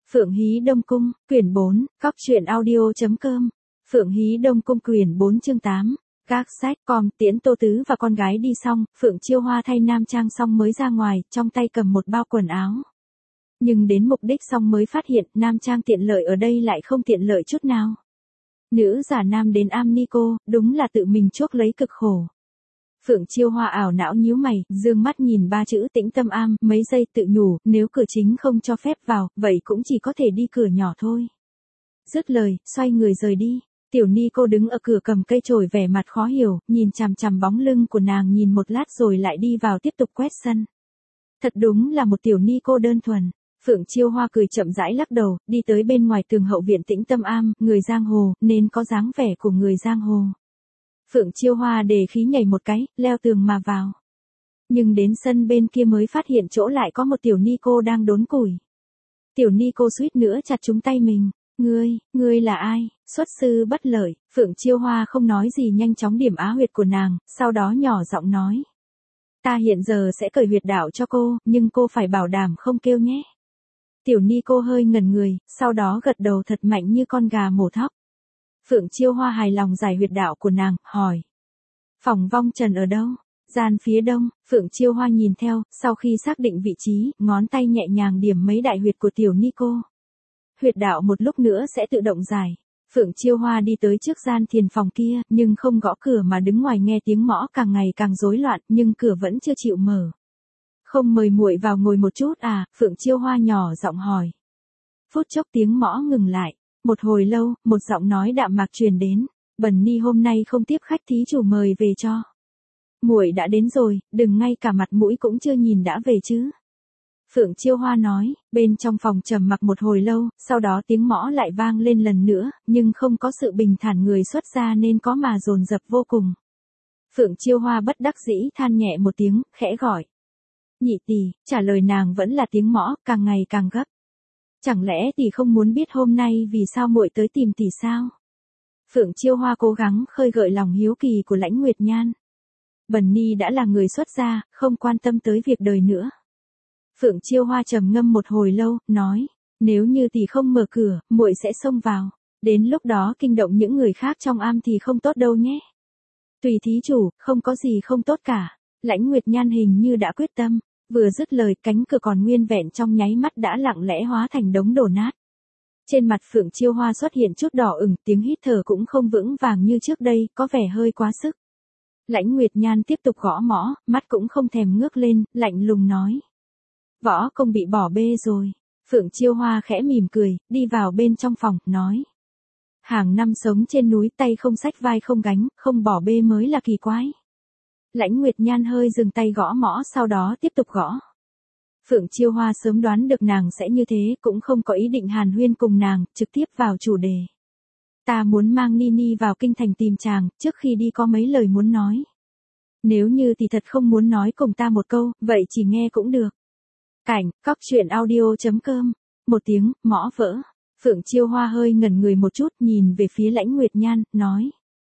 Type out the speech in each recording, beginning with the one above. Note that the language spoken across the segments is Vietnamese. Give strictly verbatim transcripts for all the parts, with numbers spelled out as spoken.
Phượng Hí Đông Cung, quyển bốn, cóc truyện audio.com. Phượng Hí Đông Cung quyển bốn chương tám. Các sách com tiễn Tô Tứ và con gái đi xong, Phượng Chiêu Hoa thay nam trang xong mới ra ngoài, trong tay cầm một bao quần áo. Nhưng đến mục đích xong mới phát hiện nam trang tiện lợi ở đây lại không tiện lợi chút nào. Nữ giả nam đến am ni cô, đúng là tự mình chuốc lấy cực khổ. Phượng Chiêu Hoa ảo não nhíu mày, dương mắt nhìn ba chữ Tĩnh Tâm Am, mấy giây tự nhủ, nếu cửa chính không cho phép vào, vậy cũng chỉ có thể đi cửa nhỏ thôi. Dứt lời, xoay người rời đi. Tiểu Ni cô đứng ở cửa cầm cây chổi vẻ mặt khó hiểu, nhìn chằm chằm bóng lưng của nàng nhìn một lát rồi lại đi vào tiếp tục quét sân. Thật đúng là một tiểu Ni cô đơn thuần. Phượng Chiêu Hoa cười chậm rãi lắc đầu, đi tới bên ngoài tường hậu viện Tĩnh Tâm Am, người giang hồ, nên có dáng vẻ của người giang hồ. Phượng Chiêu Hoa đề khí nhảy một cái, leo tường mà vào. Nhưng đến sân bên kia mới phát hiện chỗ lại có một tiểu ni cô đang đốn củi. Tiểu ni cô suýt nữa chặt trúng tay mình. Ngươi, ngươi là ai? Xuất sư bất lợi. Phượng Chiêu Hoa không nói gì nhanh chóng điểm á huyệt của nàng, sau đó nhỏ giọng nói. Ta hiện giờ sẽ cởi huyệt đạo cho cô, nhưng cô phải bảo đảm không kêu nhé. Tiểu ni cô hơi ngẩn người, sau đó gật đầu thật mạnh như con gà mổ thóc. Phượng Chiêu Hoa hài lòng giải huyệt đạo của nàng, hỏi. Phòng vong trần ở đâu? Gian phía đông. Phượng Chiêu Hoa nhìn theo, sau khi xác định vị trí, ngón tay nhẹ nhàng điểm mấy đại huyệt của tiểu ni cô. Huyệt đạo một lúc nữa sẽ tự động giải. Phượng Chiêu Hoa đi tới trước gian thiền phòng kia, nhưng không gõ cửa mà đứng ngoài nghe tiếng mõ càng ngày càng rối loạn, nhưng cửa vẫn chưa chịu mở. Không mời muội vào ngồi một chút à? Phượng Chiêu Hoa nhỏ giọng hỏi. Phút chốc tiếng mõ ngừng lại. Một hồi lâu, một giọng nói đạm mạc truyền đến, Bần Ni hôm nay không tiếp khách thí chủ mời về cho. Muội đã đến rồi, đừng ngay cả mặt mũi cũng chưa nhìn đã về chứ. Phượng Chiêu Hoa nói, bên trong phòng trầm mặc một hồi lâu, sau đó tiếng mõ lại vang lên lần nữa, nhưng không có sự bình thản người xuất ra nên có mà dồn dập vô cùng. Phượng Chiêu Hoa bất đắc dĩ than nhẹ một tiếng, khẽ gọi. Nhị tỷ, trả lời nàng vẫn là tiếng mõ, càng ngày càng gấp. Chẳng lẽ tỷ không muốn biết hôm nay vì sao muội tới tìm tỷ sao? Phượng Chiêu Hoa cố gắng khơi gợi lòng hiếu kỳ của Lãnh Nguyệt Nhan. Bần Ni đã là người xuất gia, không quan tâm tới việc đời nữa. Phượng Chiêu Hoa trầm ngâm một hồi lâu, nói, nếu như tỷ không mở cửa, muội sẽ xông vào. Đến lúc đó kinh động những người khác trong am thì không tốt đâu nhé. Tùy thí chủ, không có gì không tốt cả. Lãnh Nguyệt Nhan hình như đã quyết tâm. Vừa dứt lời, cánh cửa còn nguyên vẹn trong nháy mắt đã lặng lẽ hóa thành đống đổ nát. Trên mặt Phượng Chiêu Hoa xuất hiện chút đỏ ửng, tiếng hít thở cũng không vững vàng như trước đây, có vẻ hơi quá sức. Lãnh Nguyệt Nhan tiếp tục gõ mõ, mắt cũng không thèm ngước lên, lạnh lùng nói. Võ công bị bỏ bê rồi. Phượng Chiêu Hoa khẽ mỉm cười, đi vào bên trong phòng, nói. Hàng năm sống trên núi, tay không xách vai không gánh, không bỏ bê mới là kỳ quái. Lãnh Nguyệt Nhan hơi dừng tay gõ mõ sau đó tiếp tục gõ. Phượng Chiêu Hoa sớm đoán được nàng sẽ như thế, cũng không có ý định hàn huyên cùng nàng, trực tiếp vào chủ đề. Ta muốn mang Nini vào kinh thành tìm chàng, trước khi đi có mấy lời muốn nói. Nếu như thì thật không muốn nói cùng ta một câu, vậy chỉ nghe cũng được. Cảnh, cóc truyện audio.com. Một tiếng, mõ vỡ. Phượng Chiêu Hoa hơi ngẩn người một chút, nhìn về phía Lãnh Nguyệt Nhan, nói.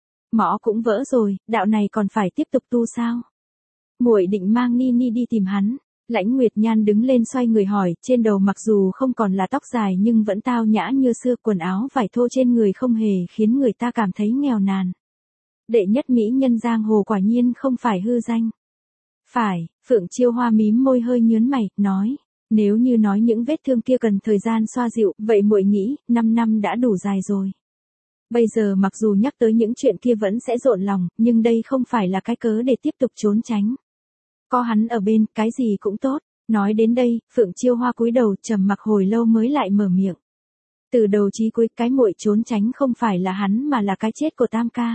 Mõ cũng vỡ rồi, đạo này còn phải tiếp tục tu sao? Muội định mang Nini đi tìm hắn. Lãnh Nguyệt Nhan đứng lên xoay người hỏi, trên đầu mặc dù không còn là tóc dài nhưng vẫn tao nhã như xưa, quần áo vải thô trên người không hề khiến người ta cảm thấy nghèo nàn. Đệ nhất mỹ nhân giang hồ quả nhiên không phải hư danh. Phải, Phượng Chiêu Hoa mím môi hơi nhớn mày, nói, nếu như nói những vết thương kia cần thời gian xoa dịu, vậy muội nghĩ, năm năm đã đủ dài rồi. Bây giờ mặc dù nhắc tới những chuyện kia vẫn sẽ rộn lòng, nhưng đây không phải là cái cớ để tiếp tục trốn tránh. Có hắn ở bên, cái gì cũng tốt. Nói đến đây, Phượng Chiêu Hoa cúi đầu, trầm mặc hồi lâu mới lại mở miệng. Từ đầu chí cuối, cái muội trốn tránh không phải là hắn mà là cái chết của Tam ca.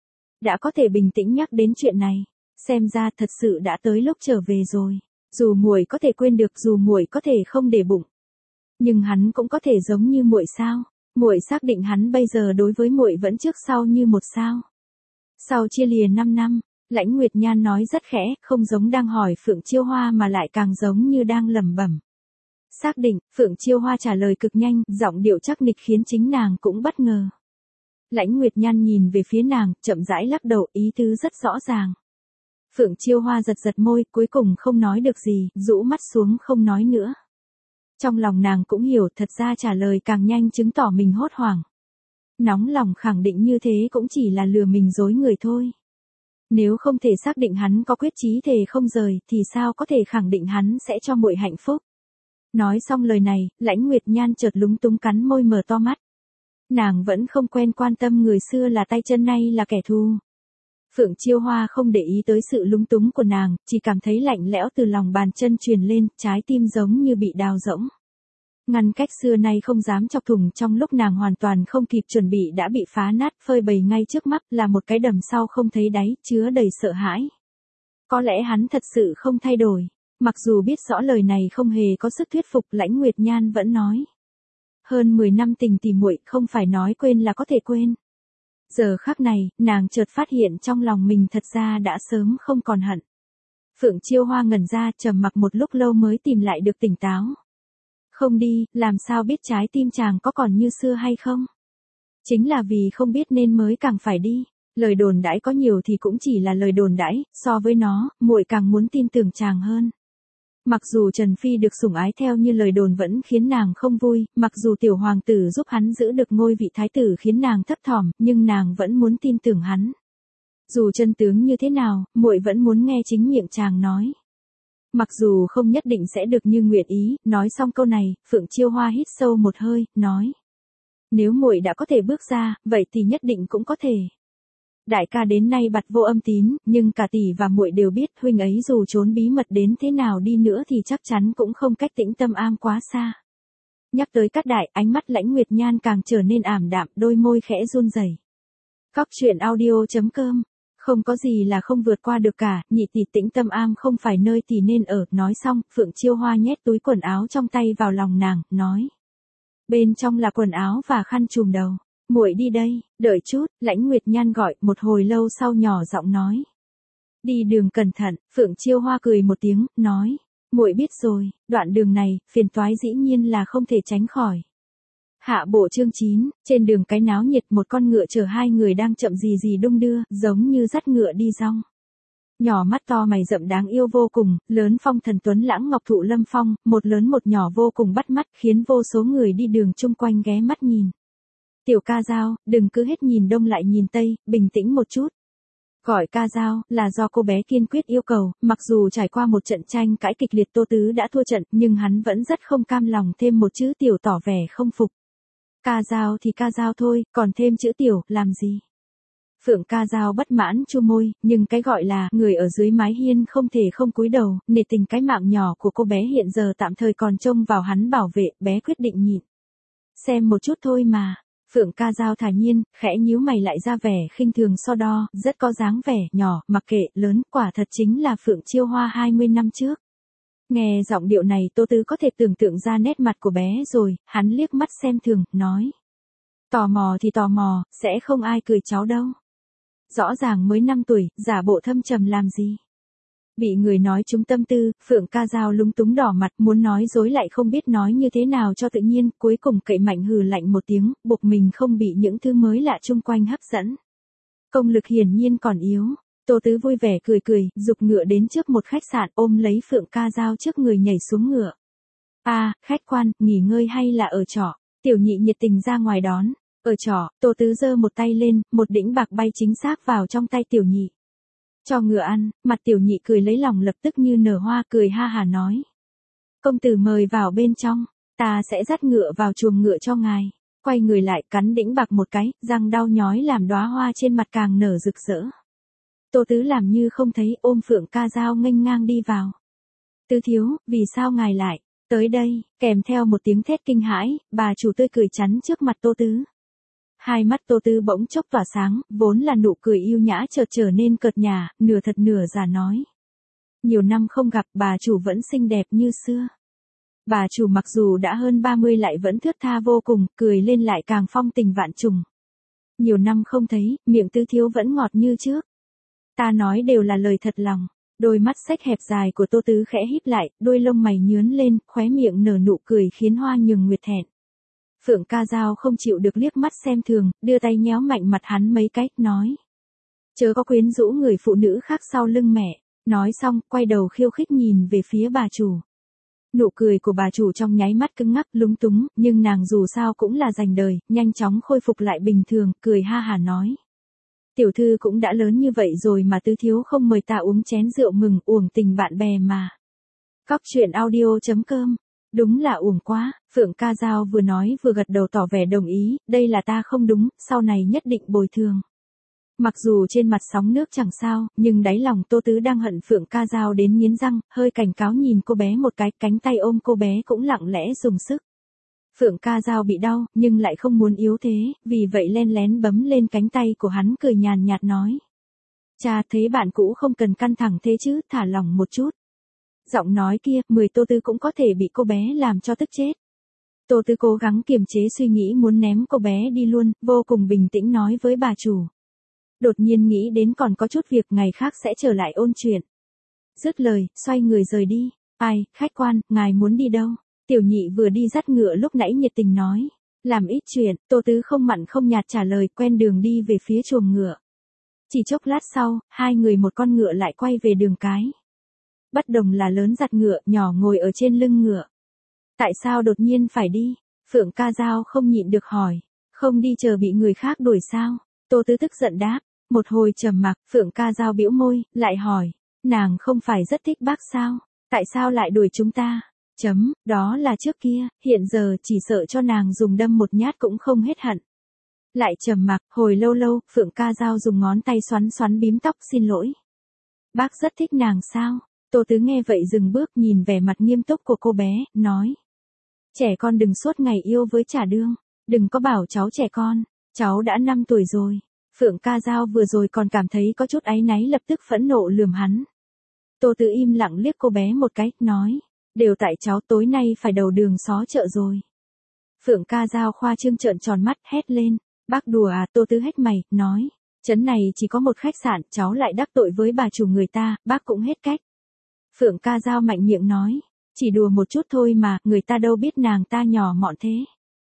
Đã có thể bình tĩnh nhắc đến chuyện này, xem ra thật sự đã tới lúc trở về rồi. Dù muội có thể quên được, dù muội có thể không để bụng, nhưng hắn cũng có thể giống như muội sao? Muội xác định hắn bây giờ đối với muội vẫn trước sau như một sao. Sau chia lìa năm năm, Lãnh Nguyệt Nhan nói rất khẽ, không giống đang hỏi Phượng Chiêu Hoa mà lại càng giống như đang lẩm bẩm. Xác định, Phượng Chiêu Hoa trả lời cực nhanh, giọng điệu chắc nịch khiến chính nàng cũng bất ngờ. Lãnh Nguyệt Nhan nhìn về phía nàng, chậm rãi lắc đầu, ý tứ rất rõ ràng. Phượng Chiêu Hoa giật giật môi, cuối cùng không nói được gì, rũ mắt xuống không nói nữa. Trong lòng nàng cũng hiểu, thật ra trả lời càng nhanh chứng tỏ mình hốt hoảng. Nóng lòng khẳng định như thế cũng chỉ là lừa mình dối người thôi. Nếu không thể xác định hắn có quyết chí thề không rời, thì sao có thể khẳng định hắn sẽ cho muội hạnh phúc. Nói xong lời này, Lãnh Nguyệt Nhan chợt lúng túng cắn môi mở to mắt. Nàng vẫn không quen quan tâm người xưa là tay chân nay là kẻ thù. Phượng Chiêu Hoa không để ý tới sự lúng túng của nàng, chỉ cảm thấy lạnh lẽo từ lòng bàn chân truyền lên, trái tim giống như bị đào rỗng. Ngăn cách xưa nay không dám chọc thủng trong lúc nàng hoàn toàn không kịp chuẩn bị đã bị phá nát phơi bày ngay trước mắt là một cái đầm sau không thấy đáy, chứa đầy sợ hãi. Có lẽ hắn thật sự không thay đổi. Mặc dù biết rõ lời này không hề có sức thuyết phục, Lãnh Nguyệt Nhan vẫn nói. Hơn mười năm tình tỉ muội không phải nói quên là có thể quên. Giờ khắc này, nàng chợt phát hiện trong lòng mình thật ra đã sớm không còn hận. Phượng Chiêu Hoa ngẩn ra trầm mặc một lúc lâu mới tìm lại được tỉnh táo. Không đi, làm sao biết trái tim chàng có còn như xưa hay không? Chính là vì không biết nên mới càng phải đi. Lời đồn đãi có nhiều thì cũng chỉ là lời đồn đãi, so với nó, muội càng muốn tin tưởng chàng hơn. Mặc dù Trần Phi được sủng ái theo như lời đồn vẫn khiến nàng không vui, mặc dù tiểu hoàng tử giúp hắn giữ được ngôi vị thái tử khiến nàng thấp thỏm, nhưng nàng vẫn muốn tin tưởng hắn. Dù chân tướng như thế nào, muội vẫn muốn nghe chính miệng chàng nói. Mặc dù không nhất định sẽ được như nguyện ý, nói xong câu này, Phượng Chiêu Hoa hít sâu một hơi, nói. Nếu muội đã có thể bước ra, vậy thì nhất định cũng có thể. Đại ca đến nay bặt vô âm tín, nhưng cả tỷ và muội đều biết huynh ấy dù trốn bí mật đến thế nào đi nữa thì chắc chắn cũng không cách tĩnh tâm am quá xa. Nhắc tới Cát Đại, ánh mắt Lãnh Nguyệt Nhan càng trở nên ảm đạm, đôi môi khẽ run rẩy. Góc truyện audio chấm com. Không có gì là không vượt qua được cả, nhị tỷ tĩnh tâm am không phải nơi tỷ nên ở. Nói xong, Phượng Chiêu Hoa nhét túi quần áo trong tay vào lòng nàng, nói. Bên trong là quần áo và khăn trùm đầu. Muội đi đây, đợi chút, Lãnh Nguyệt Nhan gọi, một hồi lâu sau nhỏ giọng nói. Đi đường cẩn thận, Phượng Chiêu Hoa cười một tiếng, nói. Muội biết rồi, đoạn đường này, phiền toái dĩ nhiên là không thể tránh khỏi. Hạ bộ chương chín, trên đường cái náo nhiệt một con ngựa chở hai người đang chậm gì gì đung đưa, giống như dắt ngựa đi rong. Nhỏ mắt to mày rậm đáng yêu vô cùng, lớn phong thần tuấn lãng ngọc thụ lâm phong, một lớn một nhỏ vô cùng bắt mắt khiến vô số người đi đường chung quanh ghé mắt nhìn. Tiểu Ca Dao, đừng cứ hết nhìn đông lại nhìn tây, bình tĩnh một chút. Gọi Ca Dao là do cô bé kiên quyết yêu cầu, mặc dù trải qua một trận tranh cãi kịch liệt Tô Tứ đã thua trận, nhưng hắn vẫn rất không cam lòng thêm một chữ tiểu tỏ vẻ không phục. Ca Dao thì Ca Dao thôi, còn thêm chữ tiểu, làm gì? Phượng Ca Dao bất mãn chu môi, nhưng cái gọi là người ở dưới mái hiên không thể không cúi đầu, nể tình cái mạng nhỏ của cô bé hiện giờ tạm thời còn trông vào hắn bảo vệ, bé quyết định nhịn. Xem một chút thôi mà. Phượng Ca Dao thản nhiên, khẽ nhíu mày lại ra vẻ khinh thường so đo, rất có dáng vẻ nhỏ, mặc kệ, lớn, quả thật chính là Phượng Chiêu Hoa hai mươi năm trước. Nghe giọng điệu này Tô Tứ có thể tưởng tượng ra nét mặt của bé rồi, hắn liếc mắt xem thường, nói. Tò mò thì tò mò, sẽ không ai cười cháu đâu. Rõ ràng mới năm tuổi, giả bộ thâm trầm làm gì. Bị người nói trúng tâm tư, Phượng Ca Dao lúng túng đỏ mặt muốn nói dối lại không biết nói như thế nào cho tự nhiên, cuối cùng cậy mạnh hừ lạnh một tiếng, buộc mình không bị những thứ mới lạ chung quanh hấp dẫn. Công lực hiển nhiên còn yếu. Tô Tứ vui vẻ cười cười, giục ngựa đến trước một khách sạn ôm lấy Phượng Ca Dao trước người nhảy xuống ngựa. A, à, khách quan, nghỉ ngơi hay là ở trọ? Tiểu nhị nhiệt tình ra ngoài đón. Ở trọ, Tô Tứ giơ một tay lên, một đĩnh bạc bay chính xác vào trong tay tiểu nhị. Cho ngựa ăn, mặt tiểu nhị cười lấy lòng lập tức như nở hoa cười ha hà nói. Công tử mời vào bên trong, ta sẽ dắt ngựa vào chuồng ngựa cho ngài. Quay người lại cắn đĩnh bạc một cái, răng đau nhói làm đóa hoa trên mặt càng nở rực rỡ. Tô Tứ làm như không thấy ôm Phượng Ca Dao nghênh ngang đi vào. Tứ thiếu, vì sao ngài lại tới đây, kèm theo một tiếng thét kinh hãi, bà chủ tươi cười chắn trước mặt Tô Tứ. Hai mắt Tô Tứ bỗng chốc tỏa sáng, vốn là nụ cười yêu nhã chợt trở nên cợt nhả, nửa thật nửa giả nói. Nhiều năm không gặp bà chủ vẫn xinh đẹp như xưa. Bà chủ mặc dù đã hơn ba mươi lại vẫn thướt tha vô cùng, cười lên lại càng phong tình vạn trùng. Nhiều năm không thấy, miệng Tứ thiếu vẫn ngọt như trước. Ta nói đều là lời thật lòng. Đôi mắt xếch hẹp dài của Tô Tứ khẽ híp lại, đôi lông mày nhướn lên, khóe miệng nở nụ cười khiến Hoa Nhường Nguyệt thẹn. Phượng Ca Dao không chịu được liếc mắt xem thường, đưa tay nhéo mạnh mặt hắn mấy cái, nói. Chớ có quyến rũ người phụ nữ khác sau lưng mẹ. Nói xong, quay đầu khiêu khích nhìn về phía bà chủ. Nụ cười của bà chủ trong nháy mắt cứng ngắc lúng túng, nhưng nàng dù sao cũng là dành đời, nhanh chóng khôi phục lại bình thường, cười ha hả nói. Tiểu thư cũng đã lớn như vậy rồi mà tứ thiếu không mời ta uống chén rượu mừng, uổng tình bạn bè mà. Cóc truyện audio chấm com. Đúng là uổng quá, Phượng Ca Dao vừa nói vừa gật đầu tỏ vẻ đồng ý, đây là ta không đúng, sau này nhất định bồi thường. Mặc dù trên mặt sóng nước chẳng sao, nhưng đáy lòng Tô Tứ đang hận Phượng Ca Dao đến nghiến răng, hơi cảnh cáo nhìn cô bé một cái, cánh tay ôm cô bé cũng lặng lẽ dùng sức. Phượng Ca Dao bị đau, nhưng lại không muốn yếu thế, vì vậy len lén bấm lên cánh tay của hắn cười nhàn nhạt nói. Cha thấy bạn cũ không cần căng thẳng thế chứ, thả lỏng một chút. Giọng nói kia, mười Tô Tứ cũng có thể bị cô bé làm cho tức chết. Tô Tứ cố gắng kiềm chế suy nghĩ muốn ném cô bé đi luôn, vô cùng bình tĩnh nói với bà chủ. Đột nhiên nghĩ đến còn có chút việc ngày khác sẽ trở lại ôn chuyện. Dứt lời, xoay người rời đi. Ai, khách quan, ngài muốn đi đâu? Tiểu nhị vừa đi dắt ngựa lúc nãy nhiệt tình nói. Làm ít chuyện, Tô Tứ không mặn không nhạt trả lời, quen đường đi về phía chuồng ngựa. Chỉ chốc lát sau, hai người một con ngựa lại quay về đường cái. Bất đồng là lớn giặt ngựa, nhỏ ngồi ở trên lưng ngựa. Tại sao đột nhiên phải đi? Phượng Ca Dao không nhịn được hỏi. Không đi chờ bị người khác đuổi sao? Tô Tứ tức giận đáp. Một hồi trầm mặc, Phượng Ca Dao bĩu môi, lại hỏi. Nàng không phải rất thích bác sao? Tại sao lại đuổi chúng ta? Chấm, đó là trước kia, hiện giờ chỉ sợ cho nàng dùng đâm một nhát cũng không hết hận. Lại trầm mặc, hồi lâu lâu, Phượng Ca Dao dùng ngón tay xoắn xoắn bím tóc xin lỗi. Bác rất thích nàng sao? Tô Tứ nghe vậy dừng bước nhìn vẻ mặt nghiêm túc của cô bé, nói. Trẻ con đừng suốt ngày yêu với trả đương, đừng có bảo cháu trẻ con, cháu đã năm tuổi rồi. Phượng Ca Dao vừa rồi còn cảm thấy có chút áy náy lập tức phẫn nộ lườm hắn. Tô Tứ im lặng liếc cô bé một cái, nói. Đều tại cháu tối nay phải đầu đường xó chợ rồi. Phượng Ca Dao khoa trương trợn tròn mắt hét lên. Bác đùa à? Tô Tứ hét mày, nói. Trấn này chỉ có một khách sạn, cháu lại đắc tội với bà chủ người ta, bác cũng hết cách. Phượng Ca Dao mạnh miệng nói. Chỉ đùa một chút thôi mà, người ta đâu biết nàng ta nhỏ mọn thế.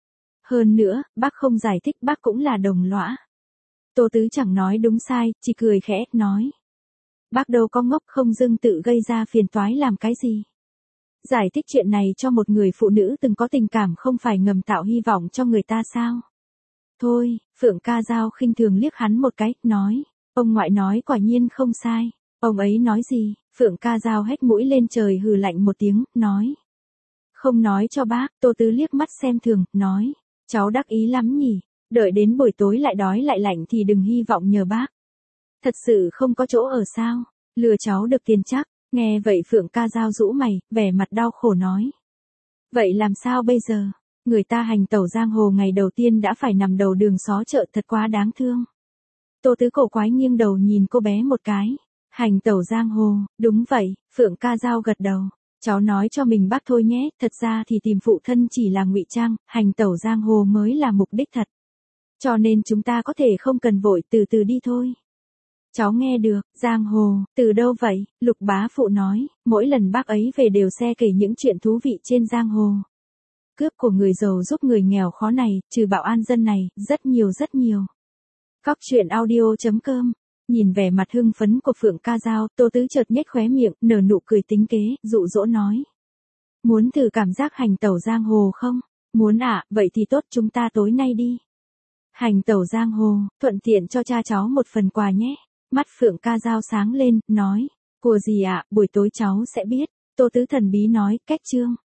Hơn nữa, bác không giải thích bác cũng là đồng lõa. Tô Tứ chẳng nói đúng sai, chỉ cười khẽ, nói. Bác đâu có ngốc không dưng tự gây ra phiền toái làm cái gì. Giải thích chuyện này cho một người phụ nữ từng có tình cảm không phải ngầm tạo hy vọng cho người ta sao. Thôi, Phượng Ca Dao khinh thường liếc hắn một cái, nói. Ông ngoại nói quả nhiên không sai. Ông ấy nói gì? Phượng Ca Dao hét mũi lên trời hừ lạnh một tiếng, nói. Không nói cho bác, Tô Tứ liếc mắt xem thường, nói. Cháu đắc ý lắm nhỉ, đợi đến buổi tối lại đói lại lạnh thì đừng hy vọng nhờ bác. Thật sự không có chỗ ở sao, lừa cháu được tiền chắc. Nghe vậy Phượng Ca Dao rũ mày, vẻ mặt đau khổ nói. Vậy làm sao bây giờ? Người ta hành tẩu giang hồ ngày đầu tiên đã phải nằm đầu đường xó chợ thật quá đáng thương. Tô Tứ cổ quái nghiêng đầu nhìn cô bé một cái. Hành tẩu giang hồ, đúng vậy, Phượng Ca Dao gật đầu. Cháu nói cho mình bác thôi nhé, thật ra thì tìm phụ thân chỉ là ngụy trang, hành tẩu giang hồ mới là mục đích thật. Cho nên chúng ta có thể không cần vội, từ từ đi thôi. Cháu nghe được, giang hồ, từ đâu vậy? Lục bá phụ nói, mỗi lần bác ấy về đều xe kể những chuyện thú vị trên giang hồ. Cướp của người giàu giúp người nghèo khó này, trừ bạo an dân này, rất nhiều rất nhiều. Cóc truyện audio chấm com. Nhìn vẻ mặt hưng phấn của Phượng Ca Dao, Tô Tứ chợt nhếch khóe miệng, nở nụ cười tính kế, dụ dỗ nói. Muốn thử cảm giác hành tẩu giang hồ không? Muốn ạ, à, vậy thì tốt chúng ta tối nay đi. Hành tẩu giang hồ, thuận tiện cho cha cháu một phần quà nhé. Mắt Phượng Ca Dao sáng lên, nói. Của gì ạ, à, buổi tối cháu sẽ biết. Tô Tứ thần bí nói, cách chương.